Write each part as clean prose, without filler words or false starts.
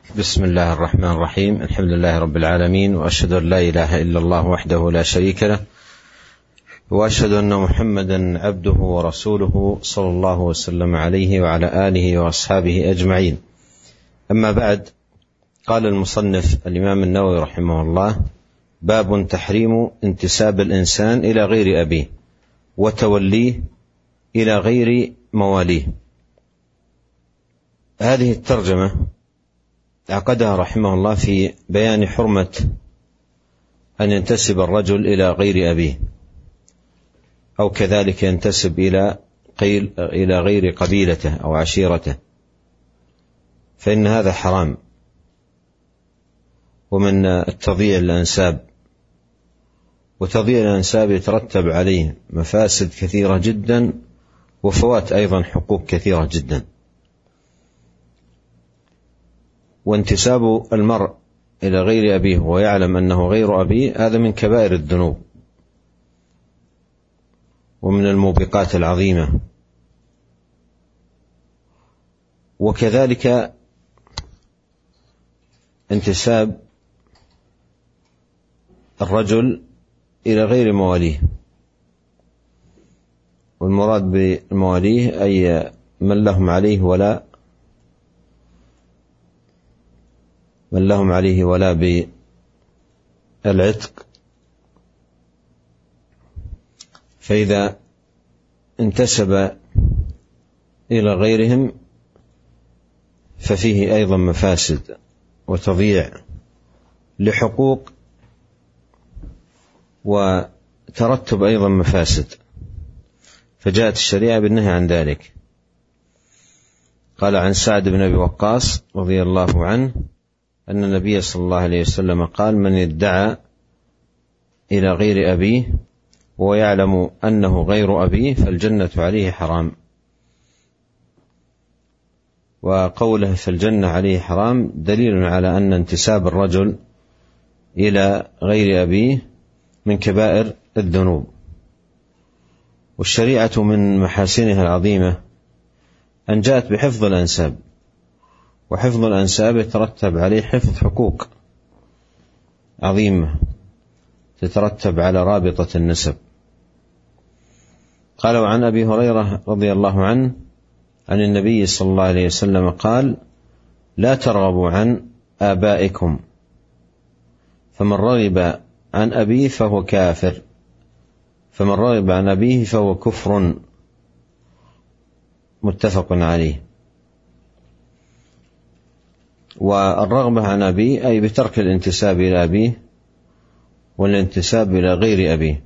بسم الله الرحمن الرحيم. الحمد لله رب العالمين، وأشهد أن لا إله إلا الله وحده لا شريك له، وأشهد أن محمدا عبده ورسوله صلى الله وسلم عليه وعلى آله وأصحابه أجمعين. أما بعد، قال المصنف الإمام النووي رحمه الله: باب تحريم انتساب الإنسان إلى غير أبيه وتوليه إلى غير مواليه. هذه الترجمة عقدها رحمه الله في بيان حرمة أن ينتسب الرجل إلى غير أبيه، أو كذلك ينتسب إلى غير قبيلته أو عشيرته، فإن هذا حرام، ومن التضييع الأنساب، وتضييع الأنساب يترتب عليه مفاسد كثيرة جدا، وفوات أيضا حقوق كثيرة جدا. وانتساب المرء إلى غير أبيه ويعلم أنه غير أبيه، هذا من كبائر الذنوب ومن الموبقات العظيمة. وكذلك انتساب الرجل إلى غير مواليه، والمراد بمواليه أي من لهم عليه ولا بالعتق. فإذا انتسب إلى غيرهم ففيه أيضا مفاسد وتضييع لحقوق، وترتب أيضا مفاسد، فجاءت الشريعة بالنهي عن ذلك. قال عن سعد بن أبي وقاص رضي الله عنه أن النبي صلى الله عليه وسلم قال: من ادعى إلى غير أبيه ويعلم أنه غير أبيه فالجنة عليه حرام. وقوله فالجنة عليه حرام دليل على أن انتساب الرجل إلى غير أبيه من كبائر الذنوب. والشريعة من محاسنها العظيمة أن جاءت بحفظ الأنساب، وحفظ الأنساب يترتب عليه حفظ حقوق عظيمة تترتب على رابطة النسب. قال: وعن أبي هريرة رضي الله عنه عن النبي صلى الله عليه وسلم قال: لا ترغبوا عن آبائكم، فمن رغب عن أبيه فهو كافر، فمن رغب عن أبيه فهو كفر. متفق عليه. والرغبة عن أبيه أي بترك الانتساب إلى أبيه والانتساب إلى غير أبيه.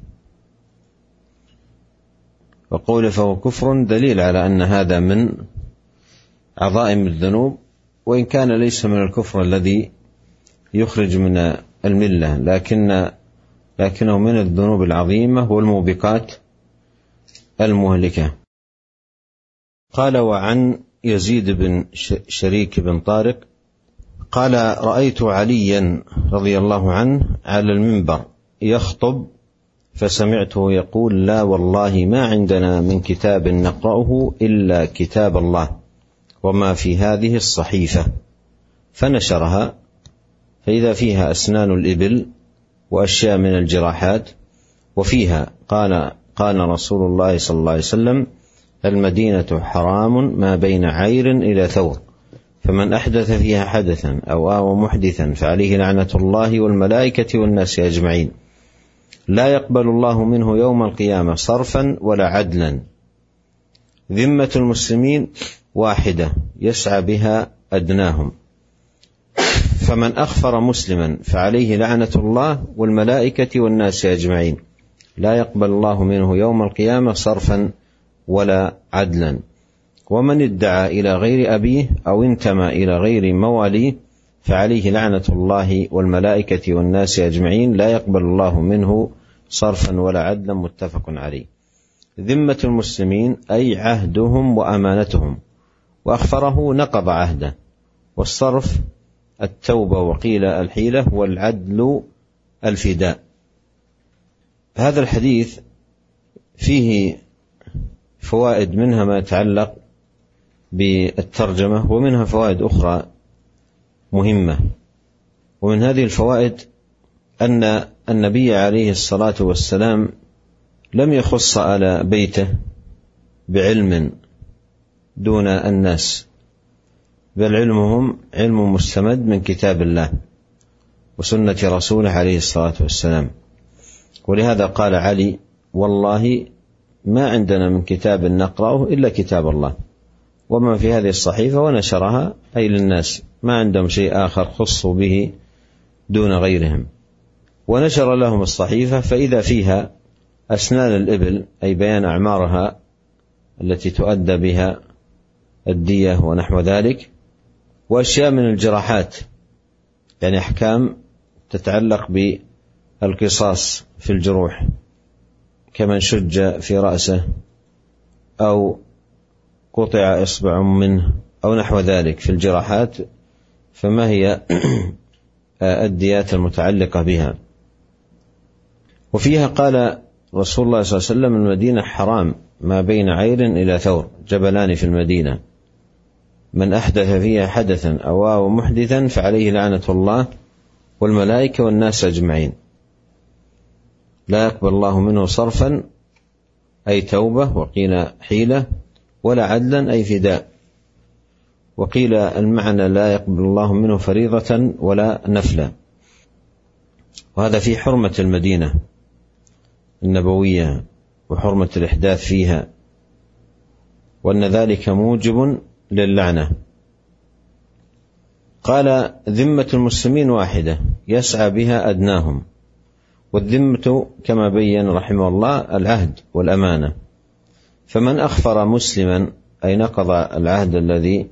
وقوله فهو كفر دليل على أن هذا من عظائم الذنوب، وإن كان ليس من الكفر الذي يخرج من الملة، لكنه من الذنوب العظيمة والموبقات المهلكة. قال: وعن يزيد بن شريك بن طارق قال: رأيت عليا رضي الله عنه على المنبر يخطب، فسمعته يقول: لا والله ما عندنا من كتاب نقرأه إلا كتاب الله وما في هذه الصحيفة. فنشرها، فإذا فيها أسنان الإبل وأشياء من الجراحات، وفيها قال رسول الله صلى الله عليه وسلم: المدينة حرام ما بين عير إلى ثور، فمن أحدث فيها حدثا أو آوى محدثا فعليه لعنة الله والملائكة والناس أجمعين، لا يقبل الله منه يوم القيامة صرفا ولا عدلا. ذمة المسلمين واحدة يسعى بها أدناهم، فمن أخفر مسلما فعليه لعنة الله والملائكة والناس أجمعين، لا يقبل الله منه يوم القيامة صرفا ولا عدلا. ومن ادعى إلى غير أبيه أو انتمى إلى غير مواليه فعليه لعنة الله والملائكة والناس أجمعين، لا يقبل الله منه صرفا ولا عدلا. متفق عليه. ذمة المسلمين أي عهدهم وأمانتهم، وأخفره نقض عهده. والصرف التوبة، وقيل الحيلة، والعدل الفداء. هذا الحديث فيه فوائد، منها ما يتعلق بالترجمة، ومنها فوائد أخرى مهمة. ومن هذه الفوائد أن النبي عليه الصلاة والسلام لم يخص على بيته بعلم دون الناس، بل علمهم علم مستمد من كتاب الله وسنة رسوله عليه الصلاة والسلام. ولهذا قال علي: والله ما عندنا من كتاب نقرأه إلا كتاب الله وما في هذه الصحيفة، ونشرها أي للناس، ما عندهم شيء آخر خصوا به دون غيرهم. ونشر لهم الصحيفة فإذا فيها أسنان الإبل، أي بيان أعمارها التي تؤدى بها الدية ونحو ذلك، وأشياء من الجراحات، يعني أحكام تتعلق بالقصاص في الجروح، كمن شج في رأسه أو قطع إصبع منه أو نحو ذلك في الجراحات، فما هي الديات المتعلقة بها. وفيها قال رسول الله صلى الله عليه وسلم: المدينة حرام ما بين عير إلى ثور، جبلان في المدينة، من أحدث فيها حدثا أو آوى محدثا فعليه لعنة الله والملائكة والناس أجمعين، لا يقبل الله منه صرفا أي توبة، وقيل حيلة، ولا عدلا أي فداء، وقيل المعنى لا يقبل الله منه فريضة ولا نفلا. وهذا في حرمة المدينة النبوية وحرمة الإحداث فيها، وأن ذلك موجب للعنة. قال: ذمة المسلمين واحدة يسعى بها أدناهم، والذمة كما بين رحمه الله العهد والأمانة، فمن أخفر مسلما أي نقض العهد الذي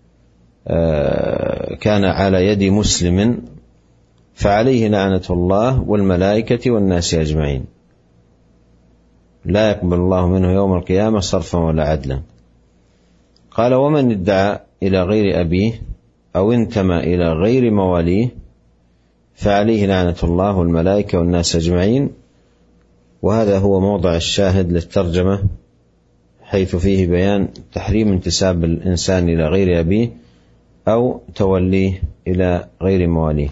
كان على يد مسلم فعليه لعنة الله والملائكة والناس أجمعين، لا يقبل الله منه يوم القيامة صرفا ولا عدلا. قال: ومن ادعى إلى غير أبيه أو انتمى إلى غير مواليه فعليه لعنة الله والملائكة والناس أجمعين. وهذا هو موضع الشاهد للترجمة، حيث فيه بيان تحريم انتساب الإنسان إلى غير أبيه أو توليه إلى غير مواليه.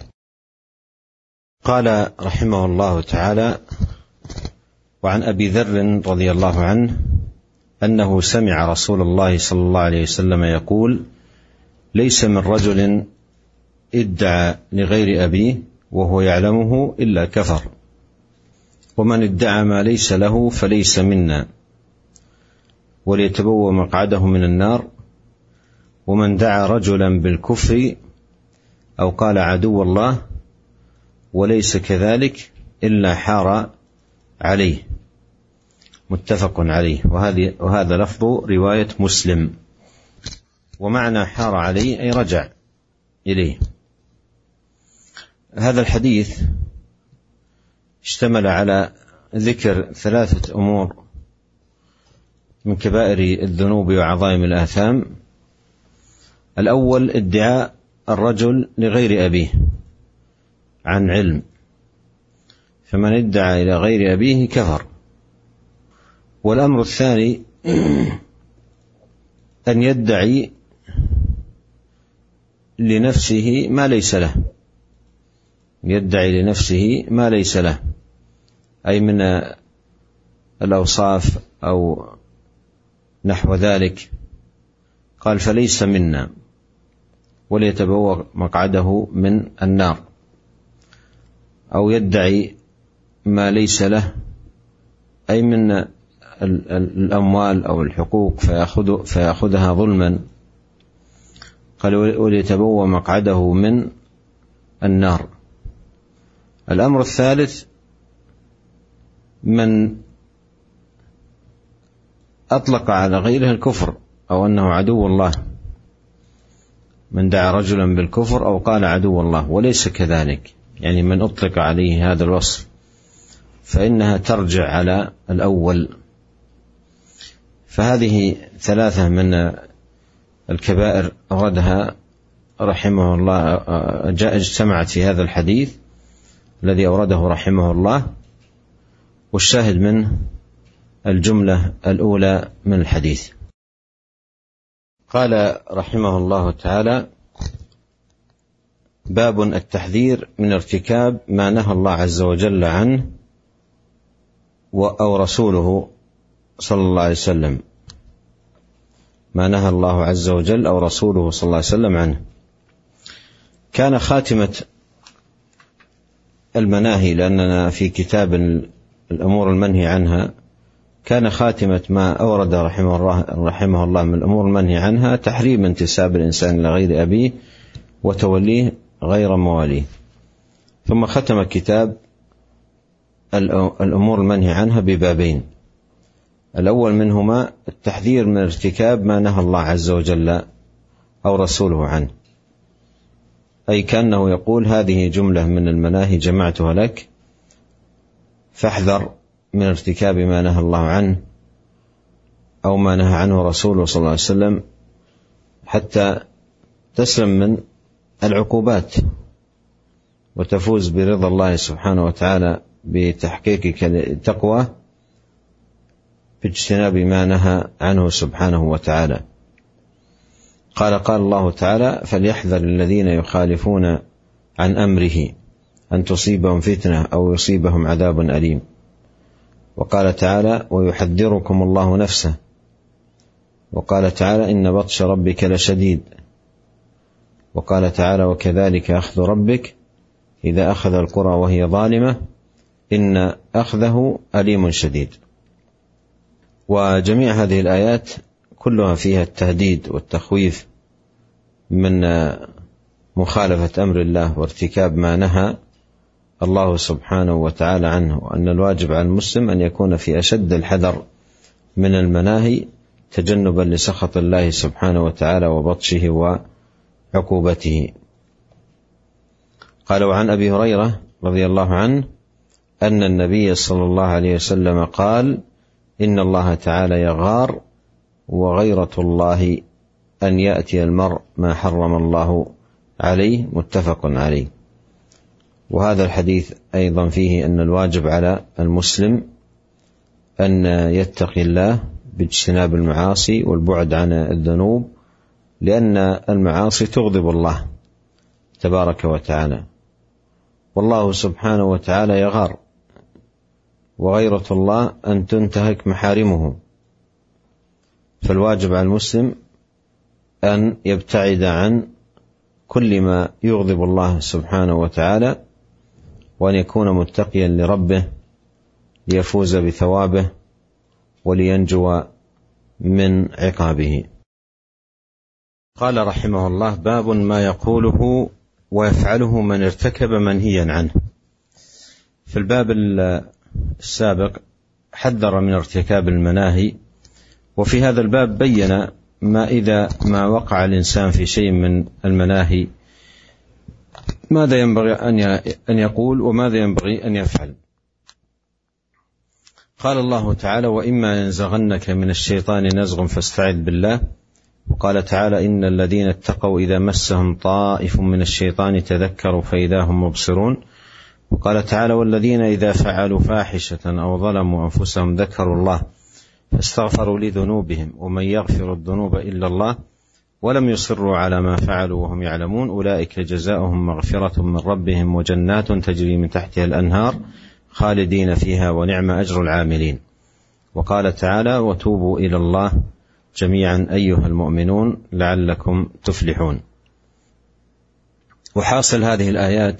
قال رحمه الله تعالى: وعن أبي ذر رضي الله عنه أنه سمع رسول الله صلى الله عليه وسلم يقول: ليس من رجل ادعى لغير أبيه وهو يعلمه إلا كفر، ومن ادعى ما ليس له فليس منا، وليتبوأ مقعده من النار. ومن دعا رجلا بالكفر أو قال عدو الله وليس كذلك إلا حار عليه، متفق عليه. وهذا لفظ رواية مسلم. ومعنى حار عليه أي رجع إليه. هذا الحديث اشتمل على ذكر 3 أمور من كبائر الذنوب وعظائم الآثام. الأول: ادعاء الرجل لغير أبيه عن علم، فمن ادعى إلى غير أبيه كفر. والأمر الثاني: أن يدعي لنفسه ما ليس له، يدعي لنفسه ما ليس له، أي من الأوصاف أو نحو ذلك. قال: فليس منا، وليتبوأ مقعده من النار. أو يدعي ما ليس له، أي من الأموال أو الحقوق فيأخذها ظلما. قال: وليتبوأ مقعده من النار. الأمر الثالث: من أطلق على غيره الكفر أو أنه عدو الله، من دعا رجلا بالكفر أو قال عدو الله وليس كذلك، يعني من أطلق عليه هذا الوصف، فإنها ترجع على الأول. فهذه 3 من الكبائر أوردها رحمه الله، اجتمعت في هذا الحديث الذي أورده رحمه الله، والشاهد منه الجملة الأولى من الحديث. قال رحمه الله تعالى: باب التحذير من ارتكاب ما نهى الله عز وجل عنه أو رسوله صلى الله عليه وسلم، ما نهى الله عز وجل أو رسوله صلى الله عليه وسلم عنه. كان خاتمة المناهي، لأننا في كتاب الأمور المنهي عنها، كان خاتمة ما أورد رحمه الله من الأمور المنهي عنها تحريم انتساب الإنسان لغير أبيه وتوليه غير مواليه. ثم ختم كتاب الأمور المنهي عنها ببابين، الأول منهما التحذير من ارتكاب ما نهى الله عز وجل أو رسوله عنه، أي كأنه يقول هذه جملة من المناهي جمعتها لك، فاحذر من ارتكاب ما نهى الله عنه أو ما نهى عنه رسوله صلى الله عليه وسلم، حتى تسلم من العقوبات وتفوز برضا الله سبحانه وتعالى بتحقيقك التقوى باجتناب ما نهى عنه سبحانه وتعالى. قال الله تعالى: فليحذر الذين يخالفون عن أمره أن تصيبهم فتنة أو يصيبهم عذاب أليم. وقال تعالى: ويحذركم الله نفسه. وقال تعالى: إن بطش ربك لشديد. وقال تعالى: وكذلك أخذ ربك إذا أخذ القرى وهي ظالمة إن أخذه أليم شديد. وجميع هذه الآيات كلها فيها التهديد والتخويف من مخالفة أمر الله وارتكاب ما نهى الله سبحانه وتعالى عنه، وأن الواجب على المسلم أن يكون في أشد الحذر من المناهي تجنبا لسخط الله سبحانه وتعالى وبطشه وعقوبته. قال: وعن أبي هريرة رضي الله عنه أن النبي صلى الله عليه وسلم قال: إن الله تعالى يغار، وغيرة الله أن يأتي المرء ما حرم الله عليه، متفق عليه. وهذا الحديث أيضا فيه أن الواجب على المسلم أن يتقي الله باجتناب المعاصي والبعد عن الذنوب، لأن المعاصي تغضب الله تبارك وتعالى، والله سبحانه وتعالى يغار، وغيرة الله أن تنتهك محارمه. فالواجب على المسلم أن يبتعد عن كل ما يغضب الله سبحانه وتعالى، وأن يكون متقيا لربه ليفوز بثوابه ولينجو من عقابه. قال رحمه الله: باب ما يقوله ويفعله من ارتكب منهيا عنه. في الباب السابق حذر من ارتكاب المناهي، وفي هذا الباب بين ما إذا ما وقع الإنسان في شيء من المناهي ماذا ينبغي أن يقول وماذا ينبغي أن يفعل. قال الله تعالى: وإما ينزغنك من الشيطان نزغ فاستعذ بالله. وقال تعالى: إن الذين اتقوا إذا مسهم طائف من الشيطان تذكروا فإذا هم مبصرون. وقال تعالى: والذين إذا فعلوا فاحشة أو ظلموا أنفسهم ذكروا الله فاستغفروا لذنوبهم ومن يغفر الذنوب إلا الله ولم يصروا على ما فعلوا وهم يعلمون أولئك جزاؤهم مغفرة من ربهم وجنات تجري من تحتها الأنهار خالدين فيها ونعم أجر العاملين. وقال تعالى: وتوبوا إلى الله جميعا أيها المؤمنون لعلكم تفلحون. وحاصل هذه الآيات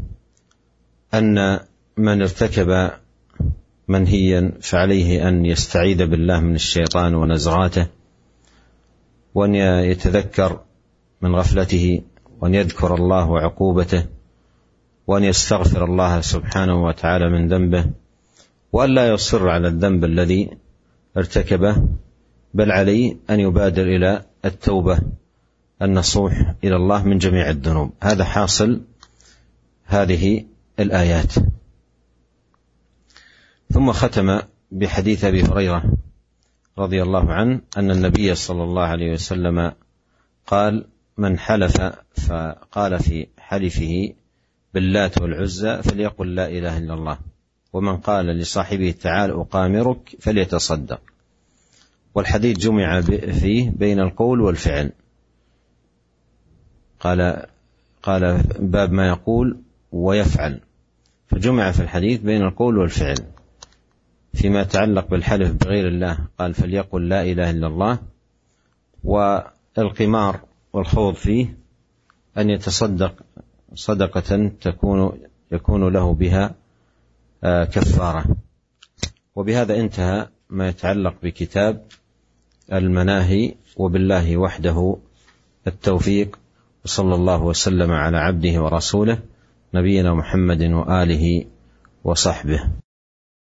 أن من ارتكب منهيا فعليه أن يستعيذ بالله من الشيطان ونزغاته، وأن يتذكر من غفلته، وأن يذكر الله وعقوبته، وأن يستغفر الله سبحانه وتعالى من ذنبه، وأن لا يصر على الذنب الذي ارتكبه، بل عليه أن يبادر إلى التوبة النصوح إلى الله من جميع الذنوب. هذا حاصل هذه الآيات. ثم ختم بحديث أبي هريرة رضي الله عنه أن النبي صلى الله عليه وسلم قال: من حلف فقال في حلفه باللات والعزى فليقل لا إله إلا الله، ومن قال لصاحبه تعال أقامرك فليتصدق. والحديث جمع فيه بين القول والفعل. قال باب ما يقول ويفعل، فجمع في الحديث بين القول والفعل. فيما يتعلق بالحلف بغير الله قال فليقل لا إله إلا الله. والقمار والخوض فيه أن يتصدق صدقة يكون له بها كفارة. وبهذا انتهى ما يتعلق بكتاب المناهي، وبالله وحده التوفيق، وصلى الله وسلم على عبده ورسوله نبينا محمد وآله وصحبه.